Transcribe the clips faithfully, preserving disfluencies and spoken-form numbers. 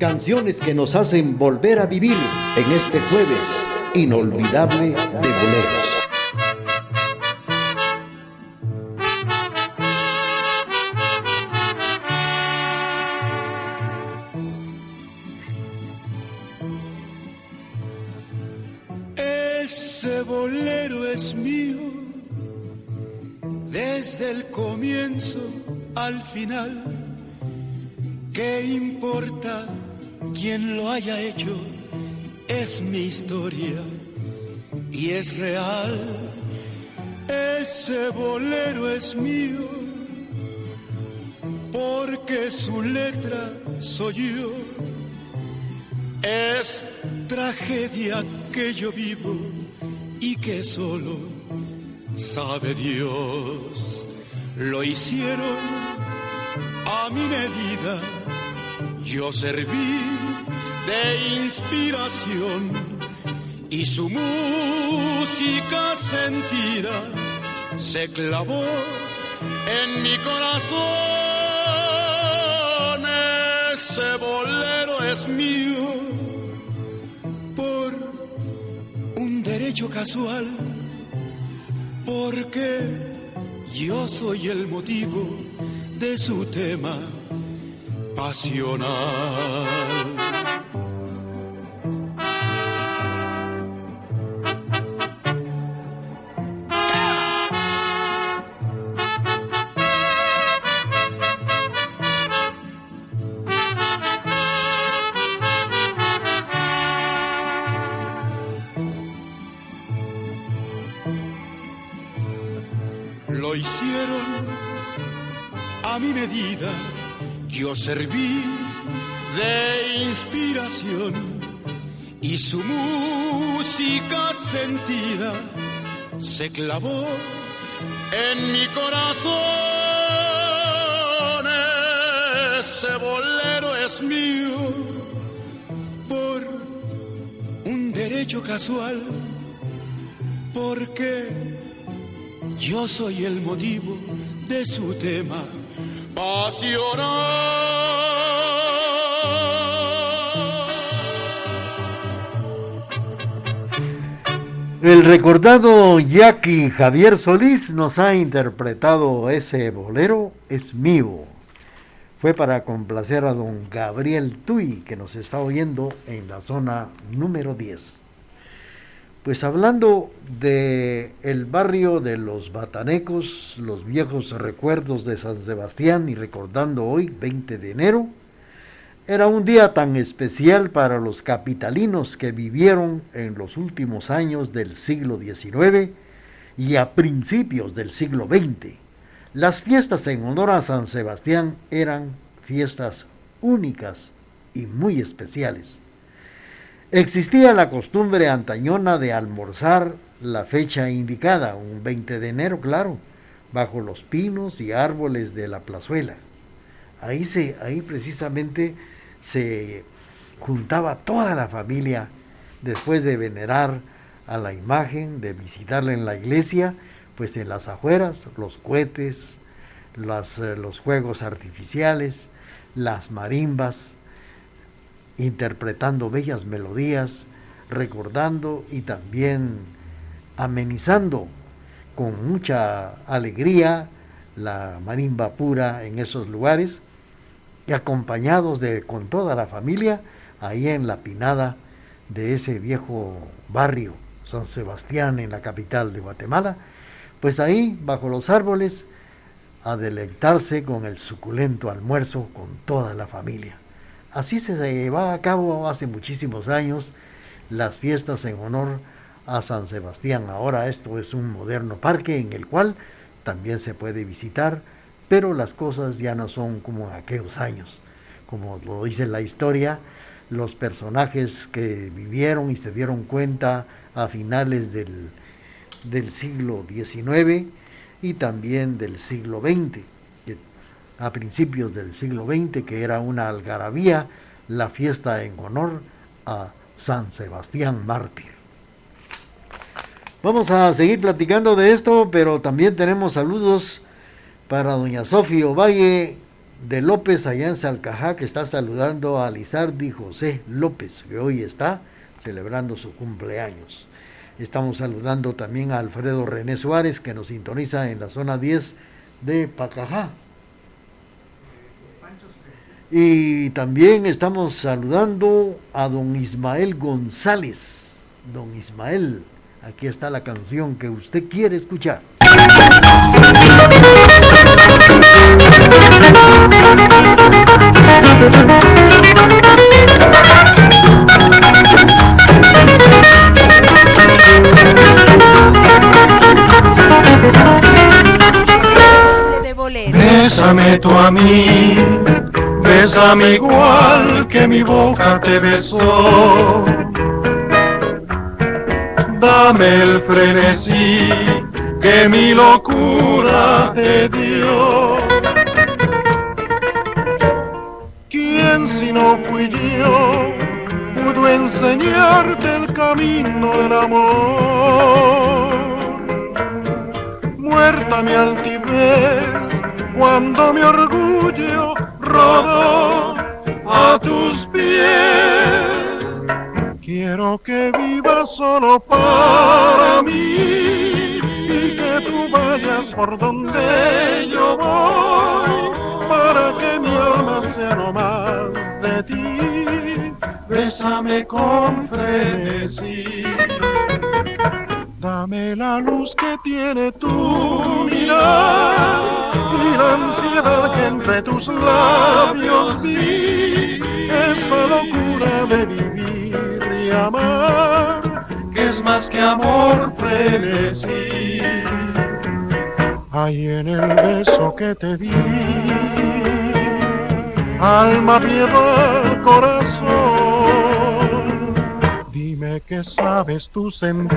Canciones que nos hacen volver a vivir en este jueves inolvidable de boleros. Ese bolero es mío, desde el comienzo al final. ¿Qué importa quién lo haya hecho? Es mi historia y es real. Ese bolero es mío, porque su letra soy yo. Es tragedia que yo vivo y que solo sabe Dios. Lo hicieron a mi medida, yo serví de inspiración y su música sentida se clavó en mi corazón. Ese bolero es mío por un derecho casual, porque yo soy el motivo de su tema pasional. Lo hicieron a mi medida, yo serví de inspiración y su música sentida se clavó en mi corazón. Ese bolero es mío por un derecho casual, porque yo soy el motivo de su tema pasional. El recordado Jackie Javier Solís nos ha interpretado ese bolero, es mío. Fue para complacer a don Gabriel Tuy, que nos está oyendo en la zona número diez. Pues hablando de el barrio de los Batanecos, los viejos recuerdos de San Sebastián y recordando hoy, veinte de enero, era un día tan especial para los capitalinos que vivieron en los últimos años del siglo diecinueve y a principios del siglo veinte. Las fiestas en honor a San Sebastián eran fiestas únicas y muy especiales. Existía la costumbre antañona de almorzar la fecha indicada, un veinte de enero, claro, bajo los pinos y árboles de la plazuela. Ahí, se, ahí precisamente se juntaba toda la familia después de venerar a la imagen, de visitarla en la iglesia, pues en las afueras, los cohetes, las, eh, los juegos artificiales, las marimbas, interpretando bellas melodías, recordando y también amenizando con mucha alegría la marimba pura en esos lugares, y acompañados de con toda la familia ahí en la pinada de ese viejo barrio San Sebastián en la capital de Guatemala, pues ahí bajo los árboles a deleitarse con el suculento almuerzo con toda la familia. Así se llevaba a cabo hace muchísimos años las fiestas en honor a San Sebastián. Ahora esto es un moderno parque en el cual también se puede visitar, pero las cosas ya no son como en aquellos años. Como lo dice la historia, los personajes que vivieron y se dieron cuenta a finales del, del siglo diecinueve y también del siglo veinte, a principios del siglo veinte, que era una algarabía, la fiesta en honor a San Sebastián Mártir. Vamos a seguir platicando de esto, pero también tenemos saludos para doña Sofía Ovalle de López allá en Salcajá, que está saludando a Lizardi José López, que hoy está celebrando su cumpleaños. Estamos saludando también a Alfredo René Suárez, que nos sintoniza en la zona diez de Pacajá. Y también estamos saludando a don Ismael González. Don Ismael, aquí está la canción que usted quiere escuchar. Bésame tú a mí, bésame igual que mi boca te besó. Dame el frenesí que mi locura te dio. ¿Quién si no fui yo pudo enseñarte el camino del amor? Muerta mi altivez cuando mi orgullo rodó a tus pies. Quiero que vivas solo para mí y que tú vayas por donde yo voy, para que mi alma sea no más de ti. Bésame con frenesí. Dame la luz que tiene tu mirada y la ansiedad que entre tus labios vi. Esa locura de vivir y amar, que es más que amor frenesí. Hay en el beso que te di, alma, piedad, corazón. Dime que sabes tú sentir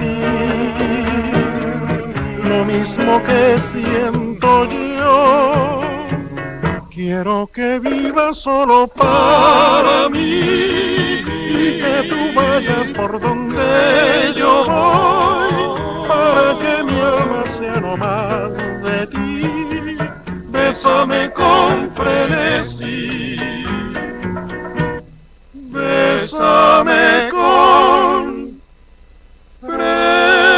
lo mismo que siento yo. Quiero que vivas solo para mí y que tú vayas por donde yo voy, para que mi alma sea no más de ti. Bésame con frenesí. Bésame con frenesí.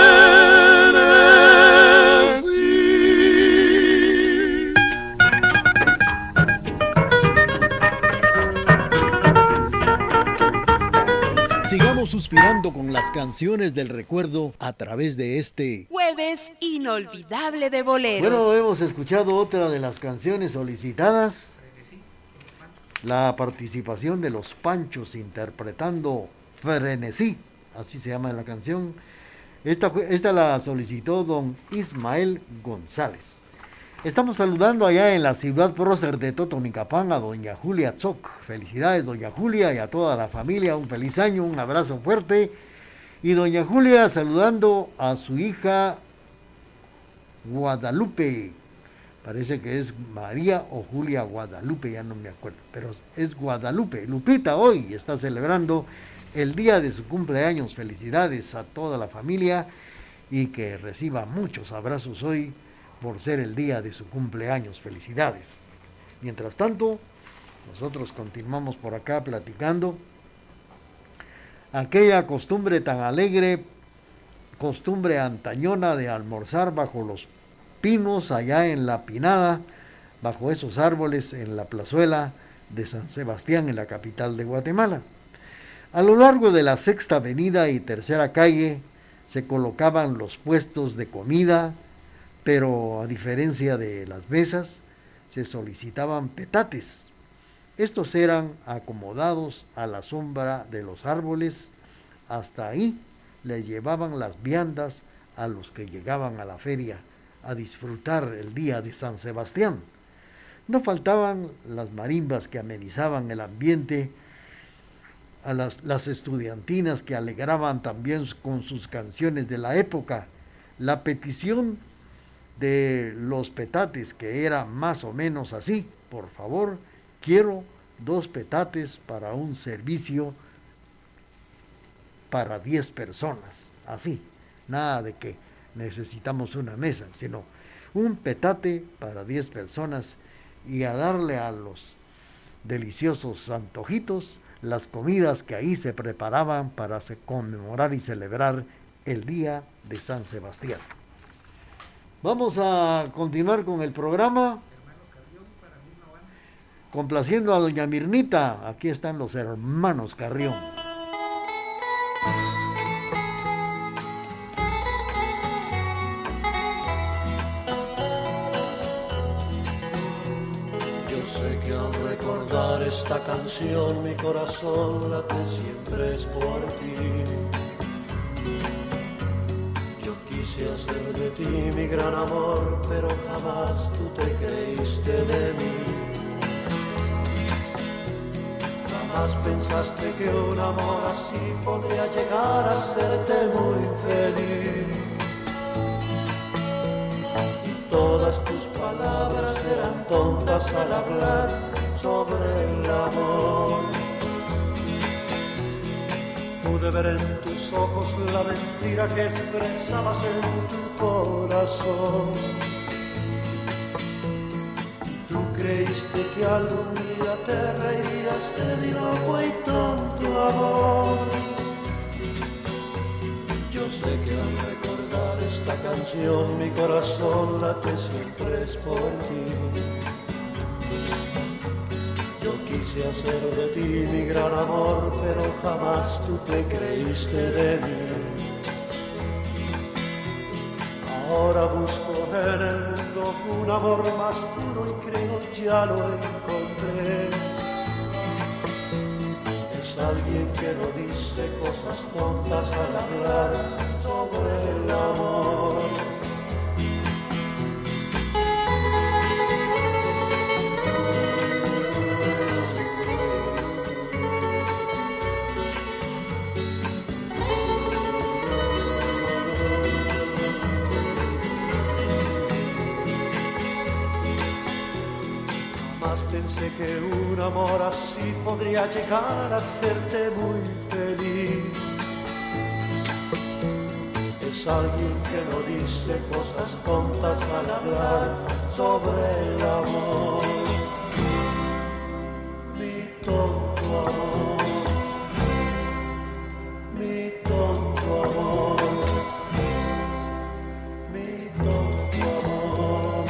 Sigamos suspirando con las canciones del recuerdo a través de este Jueves inolvidable de boleros. Bueno, hemos escuchado otra de las canciones solicitadas. La participación de los Panchos interpretando Frenesí, así se llama la canción. Esta, esta la solicitó don Ismael González. Estamos saludando allá en la ciudad prócer de Totonicapán a doña Julia Tzoc. Felicidades, doña Julia, y a toda la familia, un feliz año, un abrazo fuerte. Y doña Julia saludando a su hija Guadalupe. Parece que es María o Julia Guadalupe, ya no me acuerdo, pero es Guadalupe. Lupita hoy está celebrando el día de su cumpleaños. Felicidades a toda la familia y que reciba muchos abrazos hoy por ser el día de su cumpleaños. Felicidades. Mientras tanto, nosotros continuamos por acá platicando. Aquella costumbre tan alegre, costumbre antañona de almorzar bajo los pinos allá en la Pinada, bajo esos árboles en la plazuela de San Sebastián, en la capital de Guatemala. A lo largo de la Sexta Avenida y Tercera Calle se colocaban los puestos de comida, pero a diferencia de las mesas, se solicitaban petates. Estos eran acomodados a la sombra de los árboles. Hasta ahí les llevaban las viandas a los que llegaban a la feria a disfrutar el día de San Sebastián. No faltaban las marimbas que amenizaban el ambiente, a las, las estudiantinas que alegraban también con sus canciones de la época. La petición de los petates, que era más o menos así: por favor, quiero dos petates para un servicio para diez personas. Así, nada de que necesitamos una mesa, sino un petate para diez personas. y a darle a los deliciosos antojitos las comidas que ahí se preparaban para conmemorar y celebrar el día de San Sebastián. Vamos a continuar con el programa, complaciendo a doña Mirnita. Aquí están los hermanos Carrión. Yo sé que al recordar esta canción mi corazón late siempre es por ti. Yo quise hacer de ti mi gran amor, pero jamás tú te creíste de mí. Jamás pensaste que un amor así podría llegar a hacerte muy feliz. Y todas tus palabras eran tontas al hablar sobre el amor. Pude ver en tus ojos la mentira que expresabas en tu corazón. Tú creíste que algún día te reirías de mi loco y tonto amor. Yo sé que al recordar esta canción mi corazón late siempre es por ti. Yo quise hacer de ti mi gran amor, pero jamás tú te creíste de mí. Ahora busco en el mundo un amor más puro y creo ya lo encontré. Es alguien que no dice cosas tontas al hablar sobre el amor. Pensé que un amor así podría llegar a hacerte muy feliz. Es alguien que no dice cosas tontas al hablar sobre el amor. Mi tonto amor, mi tonto amor, mi tonto amor.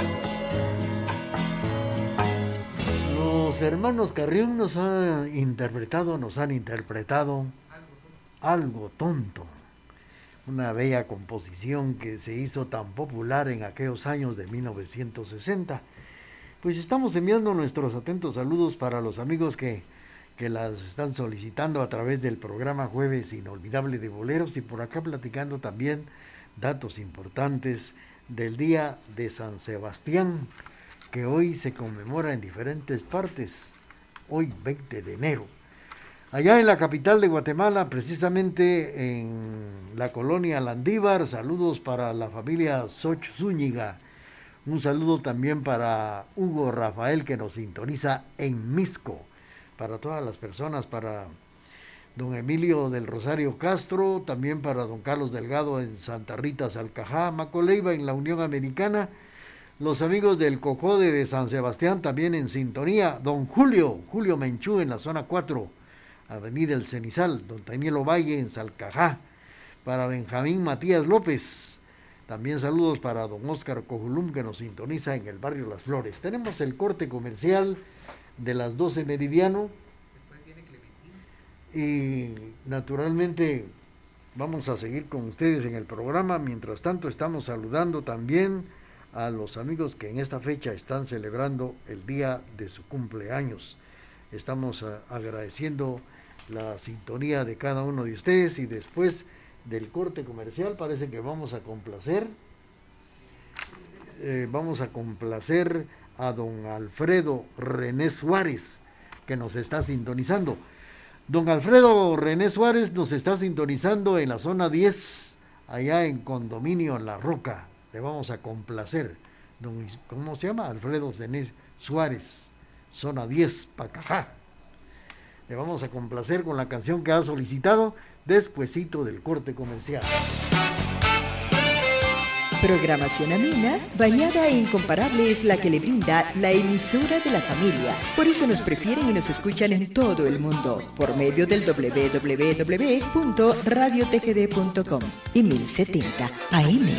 Los hermanos Carrión nos han interpretado, nos han interpretado Algo Tonto, una bella composición que se hizo tan popular en aquellos años de mil novecientos sesenta. Pues estamos enviando nuestros atentos saludos para los amigos que, que las están solicitando a través del programa Jueves Inolvidable de Boleros, y por acá platicando también datos importantes del día de San Sebastián, que hoy se conmemora en diferentes partes, hoy veinte de enero. Allá en la capital de Guatemala, precisamente en la colonia Landívar, saludos para la familia Soch Zúñiga. Un saludo también para Hugo Rafael, que nos sintoniza en Misco. Para todas las personas, para don Emilio del Rosario Castro, también para don Carlos Delgado en Santa Rita, Salcajá, Macoleiva en la Unión Americana. Los amigos del Cocode de San Sebastián también en sintonía. Don Julio, Julio Menchú en la zona cuatro, Avenida El Cenizal. Don Daniel Valle en Salcajá. Para Benjamín Matías López. También saludos para don Óscar Cojulum, que nos sintoniza en el barrio Las Flores. Tenemos el corte comercial de las doce meridiano. Y naturalmente vamos a seguir con ustedes en el programa. Mientras tanto estamos saludando también a los amigos que en esta fecha están celebrando el día de su cumpleaños. Estamos a, agradeciendo la sintonía de cada uno de ustedes, y después del corte comercial parece que vamos a complacer eh, vamos a complacer a don Alfredo René Suárez, que nos está sintonizando. Don Alfredo René Suárez nos está sintonizando en la zona diez, allá en Condominio La Roca. Le vamos a complacer. Don, ¿cómo se llama? Alfredo René Suárez, zona diez, Pacajá. Le vamos a complacer con la canción que ha solicitado despuesito del corte comercial. Programación amena, bañada e incomparable es la que le brinda la emisora de la familia. Por eso nos prefieren y nos escuchan en todo el mundo, por medio del doble u doble u doble u punto radio t g d punto com y mil setenta A M.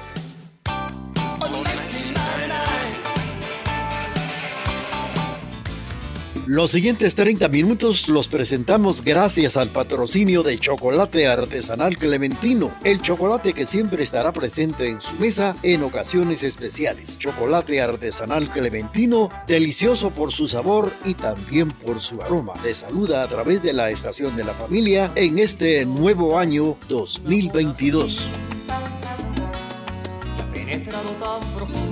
Los siguientes treinta minutos los presentamos gracias al patrocinio de Chocolate Artesanal Clementino, el chocolate que siempre estará presente en su mesa en ocasiones especiales. Chocolate Artesanal Clementino, delicioso por su sabor y también por su aroma. Les saluda a través de la Estación de la Familia en este nuevo año dos mil veintidós. Penetrado tan profundo.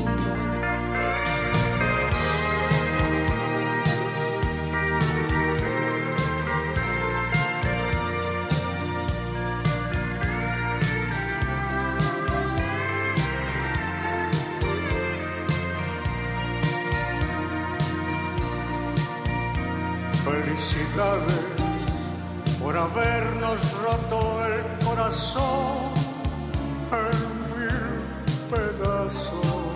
Felicidades por habernos roto el corazón en mil pedazos.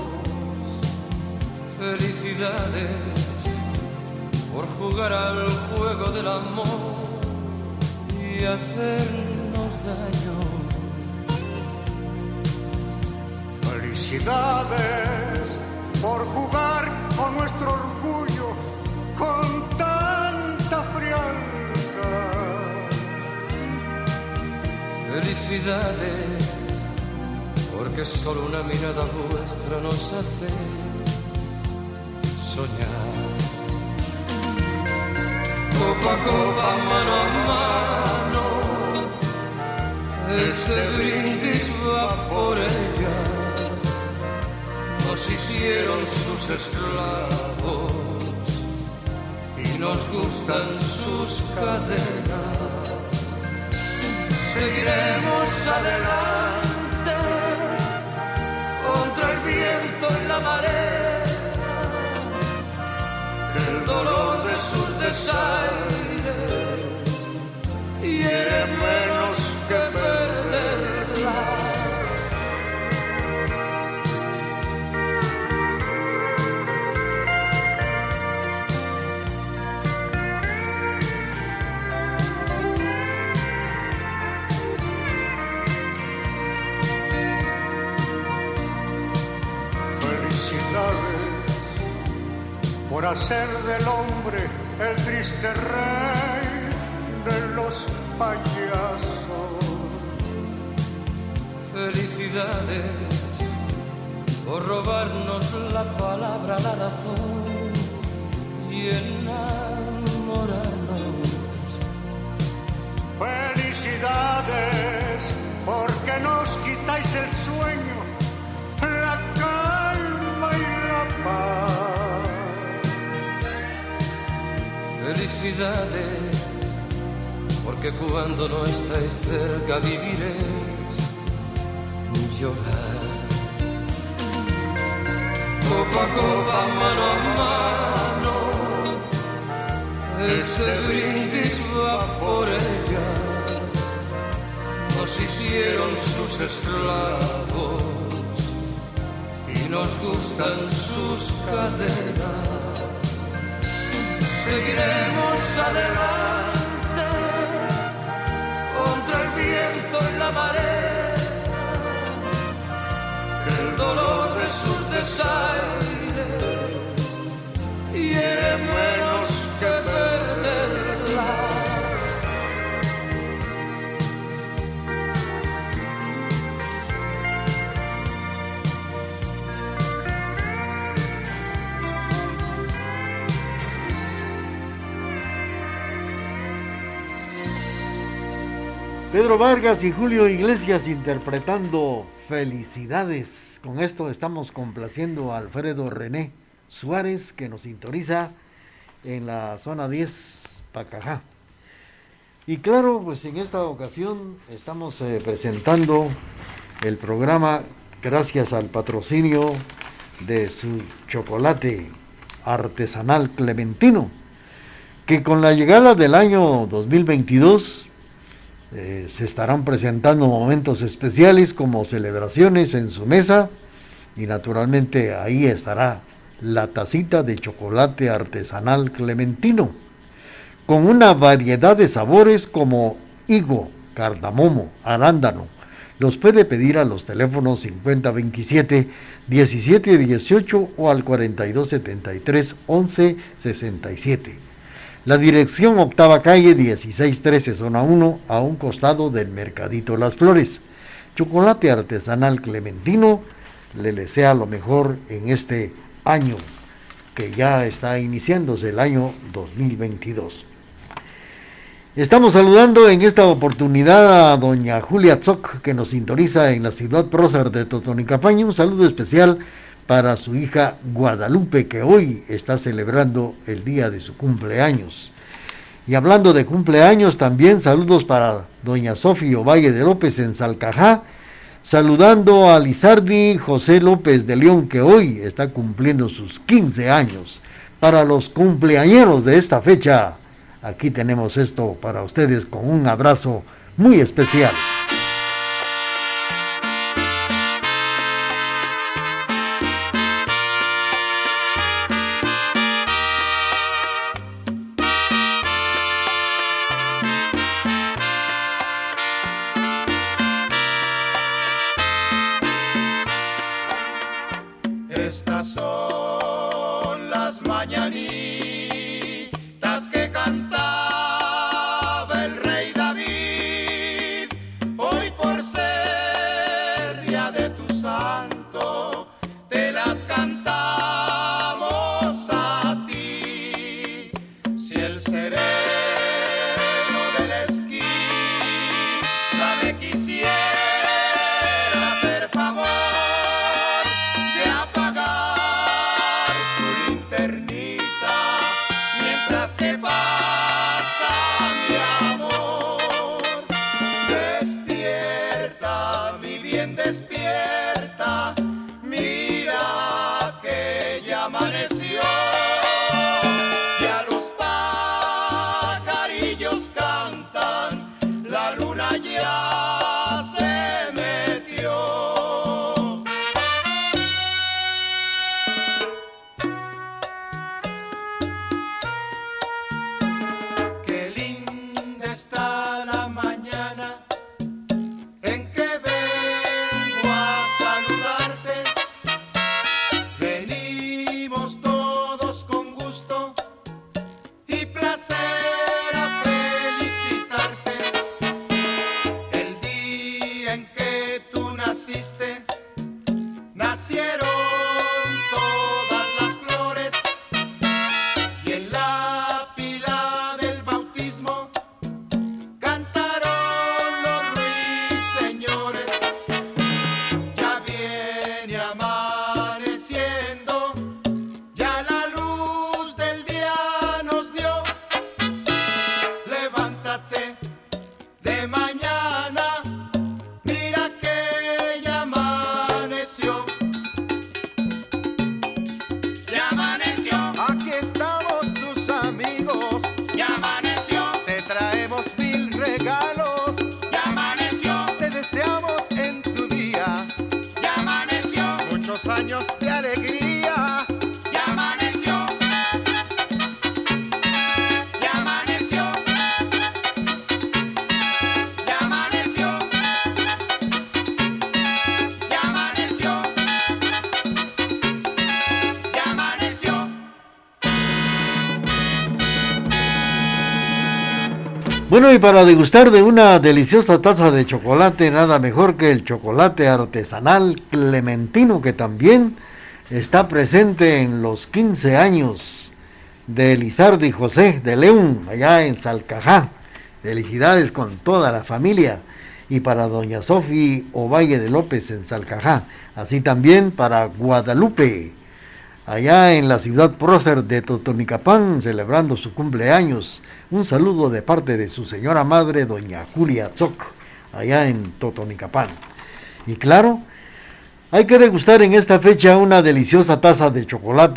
Felicidades por jugar al juego del amor y hacernos daño. Felicidades por jugar con nuestro orgullo con tanta frialdad. Felicidades porque solo una mirada vuestra nos hace soñar. Copa a copa, mano a mano, este brindis va por ella. Nos hicieron sus esclavos y nos gustan sus cadenas. Seguiremos adelante contra el viento y la marea, que el dolor de sus desaires hiere menos que perderlas. Por hacer del hombre el triste rey de los payasos. Felicidades por robarnos la palabra, la razón y enamorarnos. Felicidades porque nos quitáis el sueño, la calma y la paz. Felicidades, porque cuando no estáis cerca viviréis llorar. Copa a copa, mano a mano, este brindis va por ella. Nos hicieron sus esclavos y nos gustan sus cadenas. Seguiremos adelante contra el viento y la marea, que el dolor de sus desaires hiere menos que perderlas. Pedro Vargas y Julio Iglesias interpretando Felicidades. Con esto estamos complaciendo a Alfredo René Suárez, que nos sintoniza en la zona diez, Pacajá. Y claro, pues en esta ocasión estamos eh, presentando el programa gracias al patrocinio de su chocolate artesanal Clementino, que con la llegada del año dos mil veintidós Eh, se estarán presentando momentos especiales como celebraciones en su mesa y naturalmente ahí estará la tacita de chocolate artesanal clementino con una variedad de sabores como higo, cardamomo, arándano. Los puede pedir a los teléfonos cincuenta veintisiete, diecisiete dieciocho o al cuarenta y dos setenta y tres, once sesenta y siete. La dirección Octava Calle dieciséis trece, zona uno, a un costado del Mercadito Las Flores. Chocolate artesanal clementino le desea lo mejor en este año que ya está iniciándose, el año dos mil veintidós. Estamos saludando en esta oportunidad a doña Julia Tzoc, que nos sintoniza en la ciudad prócer de Totonicapán. Un saludo especial para su hija Guadalupe, que hoy está celebrando el día de su cumpleaños. Y hablando de cumpleaños, también saludos para doña Sofía Ovalle de López en Salcajá, saludando a Lizardi José López de León, que hoy está cumpliendo sus quince años. Para los cumpleañeros de esta fecha, aquí tenemos esto para ustedes con un abrazo muy especial. Estas son las mañanitas que cantaba el rey David. Hoy por ser día de tu santo, te las cantamos a ti. Si el sereno de la esquina me quisiera hacer favor de apagar su linternita mientras que pasa mi amor, despierta, mi bien, despierta, mira que ya amaneció, ya los pajarillos cantan, la luna ya se metió. Qué linda está la mañana en que vengo a saludarte. Venimos todos con gusto y placer a felicitarte. El día en que tú naciste, nacieron todas las flores y en la pila del bautismo cantaron los ruiseñores. Ya viene amaneciendo, ya la luz del día nos dio. Levántate de mañana, mira que ya amaneció. Ya amaneció, aquí estamos tus amigos. Ya amaneció, te traemos mil regalos. Ya amaneció, te deseamos en tu día. Ya amaneció, muchos años de alegría. Ya amaneció, ya amaneció, ya amaneció, ya amaneció, ya amaneció. Bueno, y para degustar de una deliciosa taza de chocolate, nada mejor que el chocolate artesanal clementino, que también está presente en los quince años de Lizardi José de León, allá en Salcajá. Felicidades con toda la familia. Y para doña Sofía Ovalle de López en Salcajá. Así también para Guadalupe, allá en la ciudad prócer de Totonicapán, celebrando su cumpleaños. Un saludo de parte de su señora madre, doña Julia Tzoc, allá en Totonicapán. Y claro, hay que degustar en esta fecha una deliciosa taza de chocolate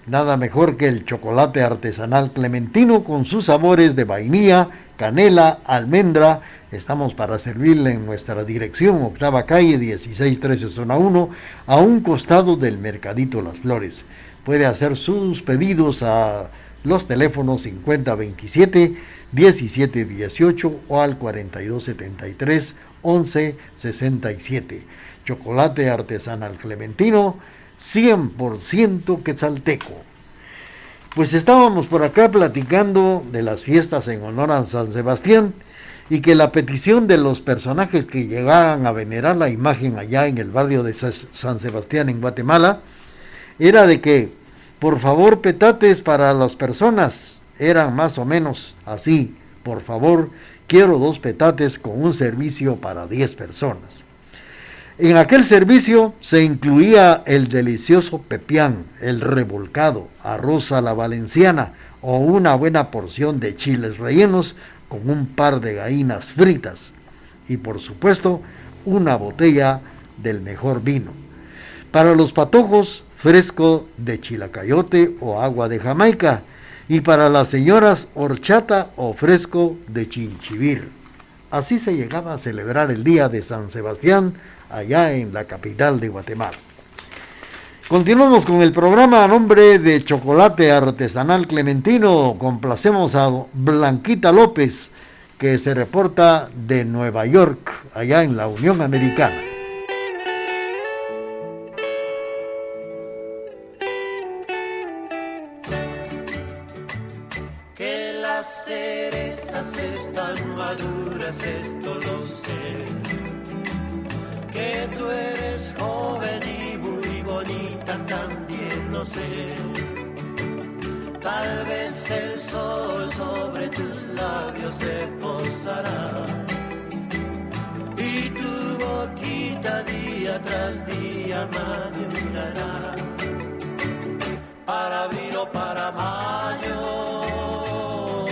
Nada mejor que el chocolate artesanal Clementino con sus sabores de vainilla, canela, almendra. Estamos para servirle en nuestra dirección, octava calle, dieciséis trece, zona uno, a un costado del Mercadito Las Flores. Puede hacer sus pedidos a los teléfonos cincuenta veintisiete, diecisiete dieciocho o al cuarenta y dos setenta y tres, once sesenta y siete. Chocolate artesanal Clementino, cien por ciento quetzalteco. Pues estábamos por acá platicando de las fiestas en honor a San Sebastián y que la petición de los personajes que llegaban a venerar la imagen allá en el barrio de San Sebastián en Guatemala era de que, por favor, petates para las personas. Eran más o menos así: por favor, quiero dos petates con un servicio para diez personas. En aquel servicio se incluía el delicioso pepián, el revolcado, arroz a la valenciana o una buena porción de chiles rellenos con un par de gallinas fritas y, por supuesto, una botella del mejor vino. Para los patojos, fresco de chilacayote o agua de Jamaica, y para las señoras, horchata o fresco de chinchivir. Así se llegaba a celebrar el día de San Sebastián allá en la capital de Guatemala. Continuamos con el programa a nombre de Chocolate Artesanal Clementino. Complacemos a Blanquita López, que se reporta de Nueva York, allá en la Unión Americana. Que las cerezas están maduras, esto lo sé. Que tú eres joven y muy bonita, también lo sé. Tal vez el sol sobre tus labios se posará y tu boquita día tras día madurará. Para abril o para mayo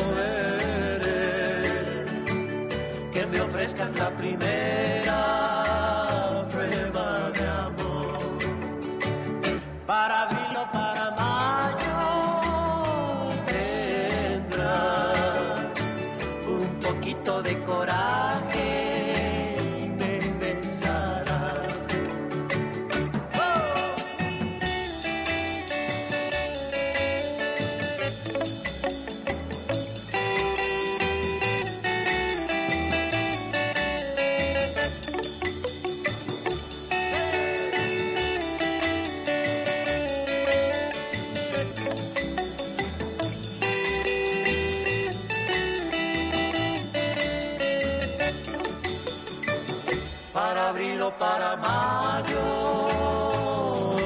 veré que me ofrezcas la primera prueba de amor. Para abril o para mayo tendrás un poquito de coraje y me besarás. Para abril o para mayo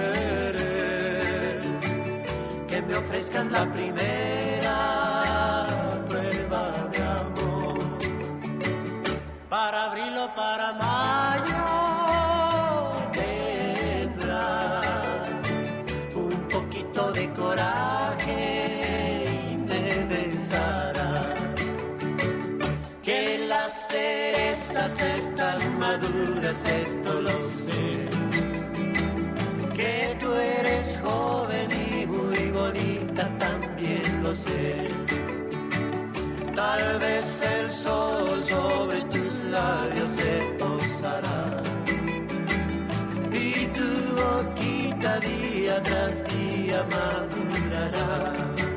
veré que me ofrezcas la primera prueba de amor. Para abril o para mayo tendrás un poquito de coraje y me besarás. Que las cerezas están maduras, esto lo sé. Que tú eres joven y muy bonita, también lo sé. Tal vez el sol sobre tus labios se posará y tu boquita día tras día madurará.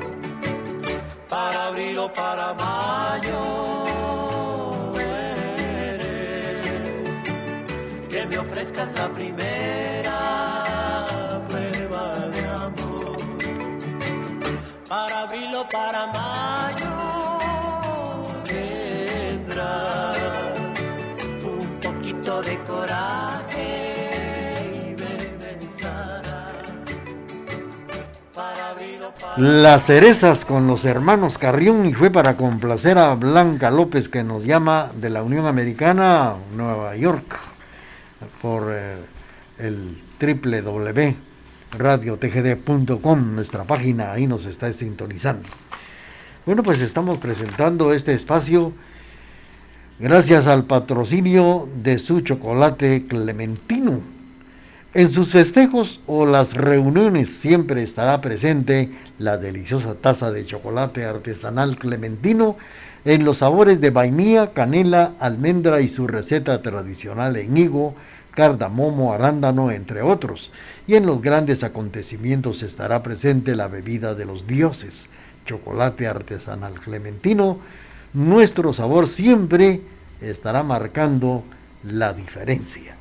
Para abril o para mayo veré que me ofrezcas la primera prueba de amor. Para abril o para mayo tendrás un poquito de coraje y me besarás. Para abril o para Las cerezas con los hermanos Carrión, y fue para complacer a Blanca López, que nos llama de la Unión Americana, Nueva York, por eh, el doble u doble u doble u punto radio t g d punto com, nuestra página, ahí nos está sintonizando. Bueno, pues estamos presentando este espacio gracias al patrocinio de su chocolate Clementino, En sus festejos o las reuniones siempre estará presente la deliciosa taza de chocolate artesanal clementino en los sabores de vainilla, canela, almendra y su receta tradicional en higo, cardamomo, arándano, entre otros. Y en los grandes acontecimientos estará presente la bebida de los dioses, chocolate artesanal clementino. Nuestro sabor siempre estará marcando la diferencia.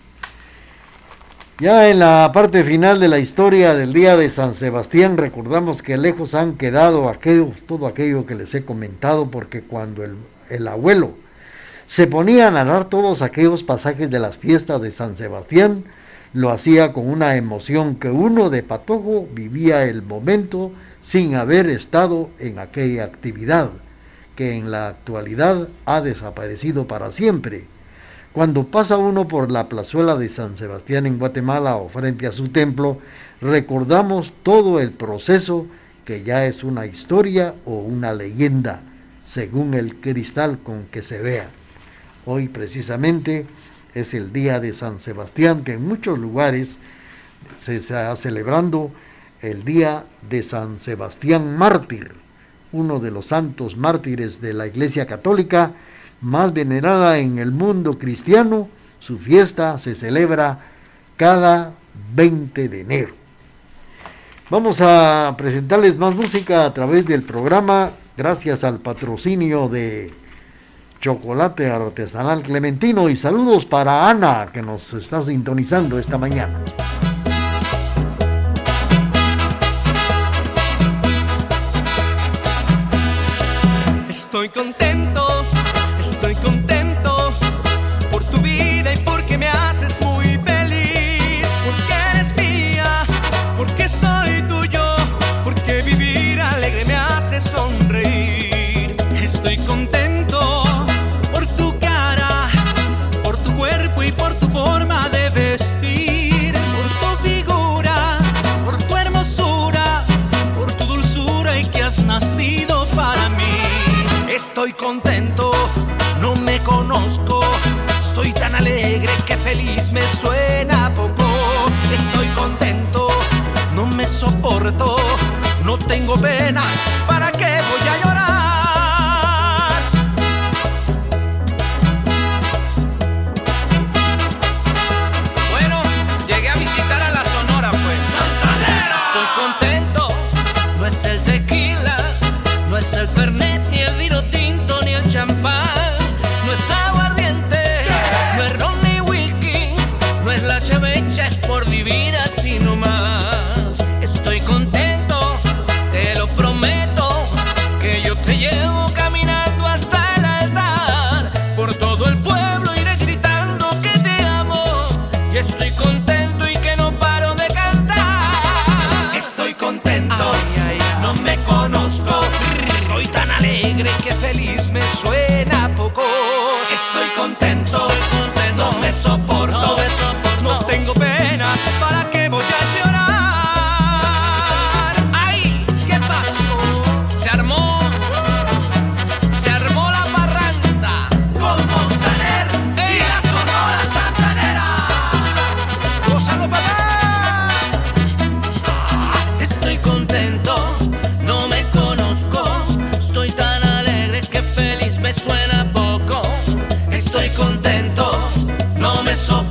Ya en la parte final de la historia del día de San Sebastián, recordamos que lejos han quedado aquello, todo aquello que les he comentado, porque cuando el, el abuelo se ponía a narrar todos aquellos pasajes de las fiestas de San Sebastián, lo hacía con una emoción que uno de patojo vivía el momento sin haber estado en aquella actividad, que en la actualidad ha desaparecido para siempre. Cuando pasa uno por la plazuela de San Sebastián en Guatemala o frente a su templo, recordamos todo el proceso que ya es una historia o una leyenda, según el cristal con que se vea. Hoy precisamente es el día de San Sebastián, que en muchos lugares se está celebrando el día de San Sebastián mártir, uno de los santos mártires de la Iglesia Católica, más venerada en el mundo cristiano. Su fiesta se celebra cada veinte de enero. Vamos a presentarles más música a través del programa, gracias al patrocinio de Chocolate Artesanal Clementino, y saludos para Ana, que nos está sintonizando esta mañana. Estoy contento, estoy contento por tu vida y porque me haces muy feliz, porque eres mía, porque soy tuyo, porque vivir alegre me hace sonreír. Estoy contento por tu cara, por tu cuerpo y por tu forma de vestir, por tu figura, por tu hermosura, por tu dulzura y que has nacido para mí. Estoy contento, no me conozco, estoy tan alegre que feliz me suena poco. Estoy contento, no me soporto, no tengo penas, ¿para qué voy a llorar? Bueno, llegué a visitar a la Sonora pues. ¡Santanera! Estoy contento, no es el tequila, no es el fernet, ni el vino tinto, ni el champán, no es aguardiente, no es ron ni whisky, no es la chevecha, es por vivir así nomás. Estoy contento, te lo prometo, que yo te llevo caminando hasta el altar, por todo el pueblo iré gritando que te amo, y estoy contento y que no paro de cantar. Estoy contento, ay, ay, ay. No me conozco, estoy tan alegre que feliz me suena poco. Estoy contento, estoy contento, no me soporto, no, me soporto. No tengo penas, ¿para qué voy a llorar? ¡Ay! ¿Qué pasó? Se armó, se armó la parranda con Montaner y la Sonora Santanera. ¡Gózalo, papá! Estoy contento, no me conozco, estoy tan alegre que feliz me suena poco. Estoy contento, no me soporto,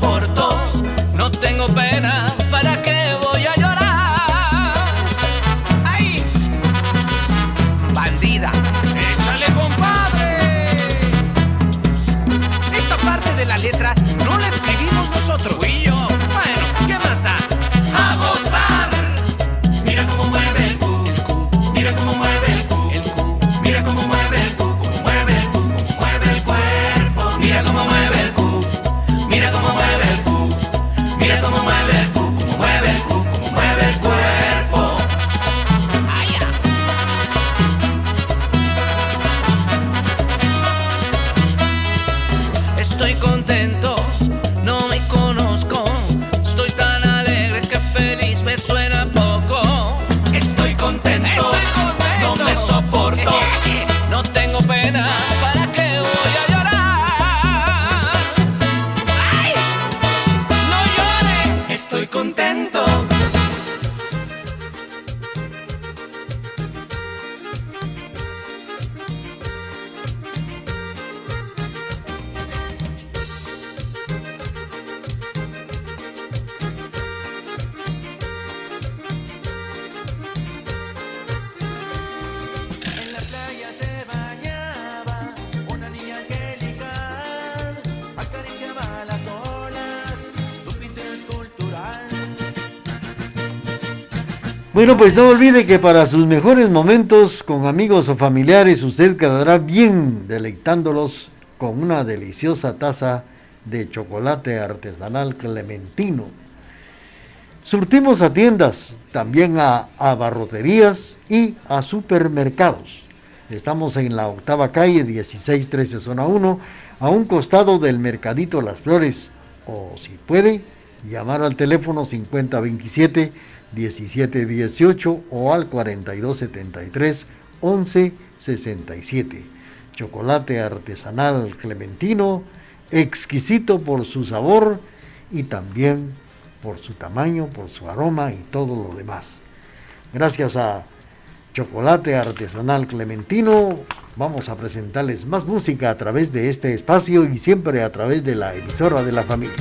Bueno, pues no olvide que para sus mejores momentos con amigos o familiares usted quedará bien deleitándolos con una deliciosa taza de chocolate artesanal Clementino. Surtimos a tiendas, también a abarroterías y a supermercados. Estamos en la octava calle, dieciséis trece zona uno, a un costado del Mercadito Las Flores. O si puede, llamar al teléfono cincuenta veintisiete diecisiete dieciocho o al cuarenta y dos setenta y tres once sesenta y siete. Chocolate artesanal Clementino, exquisito por su sabor y también por su tamaño, por su aroma y todo lo demás. Gracias a Chocolate artesanal Clementino, vamos a presentarles más música a través de este espacio y siempre a través de la emisora de la familia.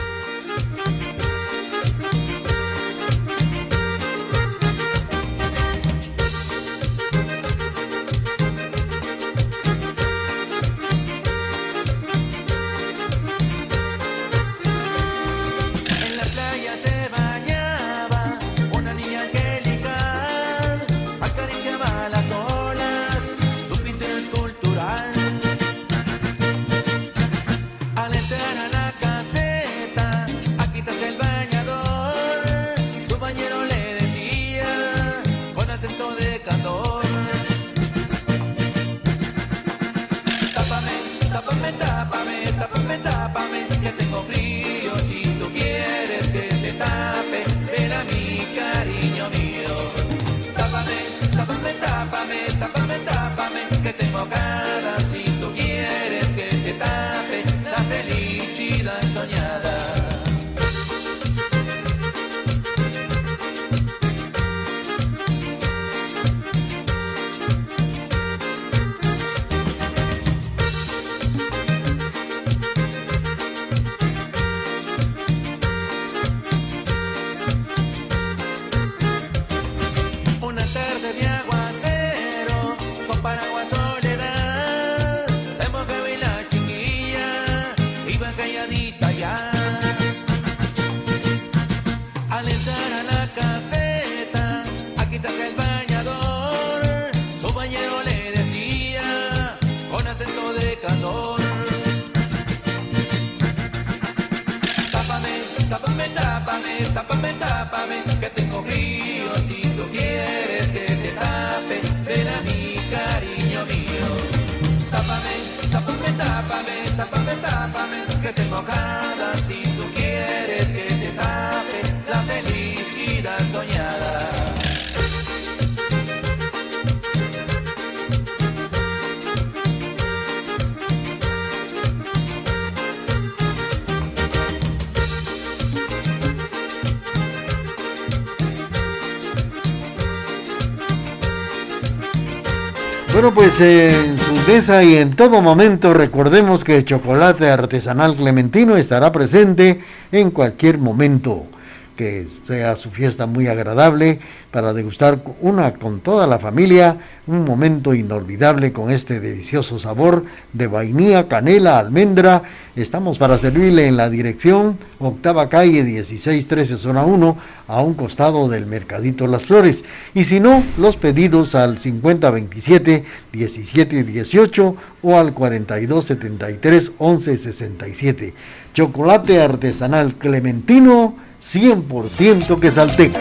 Bueno, pues en su mesa y en todo momento recordemos que el chocolate artesanal Clementino estará presente en cualquier momento, que sea su fiesta muy agradable para degustar una con toda la familia, un momento inolvidable con este delicioso sabor de vainilla, canela, almendra. Estamos para servirle en la dirección octava calle dieciséis trece zona uno, a un costado del Mercadito Las Flores. Y si no, los pedidos al cincuenta veintisiete diecisiete dieciocho o al cuarenta y dos setenta y tres once sesenta y siete. Chocolate artesanal Clementino, cien por ciento quesalteco.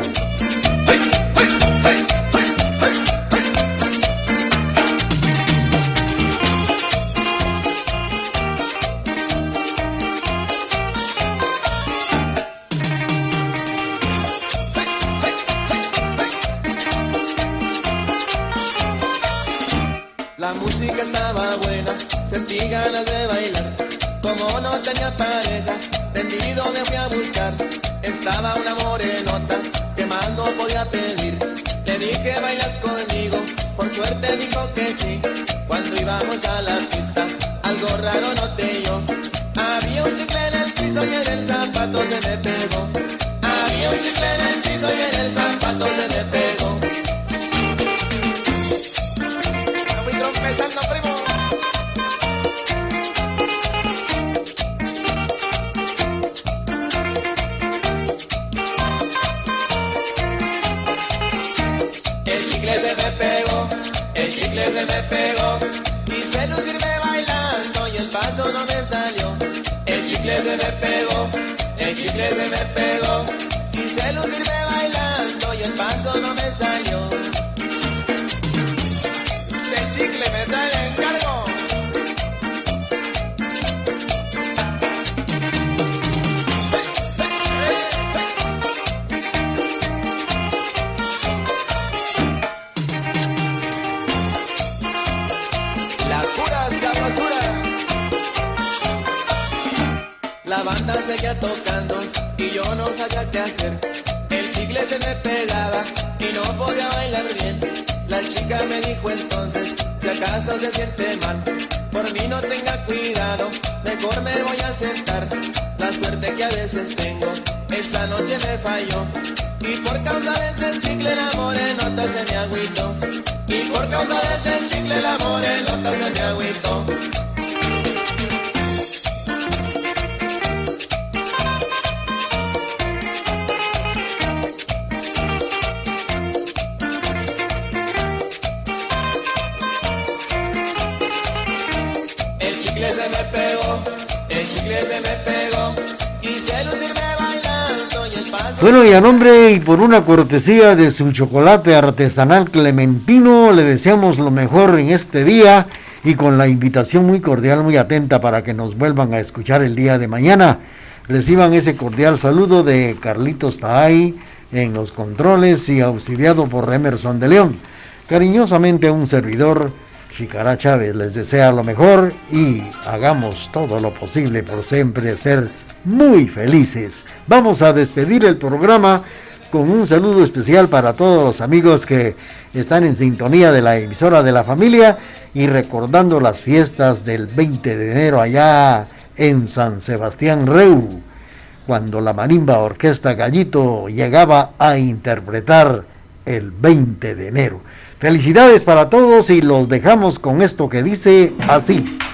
La música estaba buena, sentí ganas de bailar. Como no tenía pareja, tendido me fui a buscar. Estaba una morenota que más no podía pedir. Le dije, ¿bailas conmigo? Por suerte dijo que sí. Cuando íbamos a la pista, algo raro noté yo. Había un chicle en el piso y en el zapato se me pegó. Había un chicle en el piso y en el zapato se me pegó. Me fui trompezando, primo. chicle se me pegó, quise lucirme bailando y el paso no me salió. El chicle se me pegó, el chicle se me pegó, quise lucirme bailando y el paso no me salió. Este chicle me trae de encargo. Sabrosura. La banda seguía tocando y yo no sabía qué hacer. El chicle se me pegaba y no podía bailar bien. La chica me dijo entonces, si acaso se siente mal, por mí no tenga cuidado, mejor me voy a sentar. La suerte que a veces tengo, esa noche me falló, y por causa de ese chicle la morenota se me agüitó. Y por causa de ese chicle la morenota se me agüitó. El chicle se me pegó, el chicle se me pegó, quise lucirme bailando y el paso... Bueno, y a nombre y por una cortesía de su chocolate artesanal Clementino, le deseamos lo mejor en este día y con la invitación muy cordial, muy atenta para que nos vuelvan a escuchar el día de mañana. Reciban ese cordial saludo de Carlitos Taay en los controles y auxiliado por Emerson de León. Cariñosamente un servidor, Chicará Chávez, les desea lo mejor y hagamos todo lo posible por siempre ser muy felices. Vamos a despedir el programa con un saludo especial para todos los amigos que están en sintonía de la emisora de la familia y recordando las fiestas del veinte de enero allá en San Sebastián Reu, cuando la marimba Orquesta Gallito llegaba a interpretar el veinte de enero. Felicidades para todos y los dejamos con esto que dice así.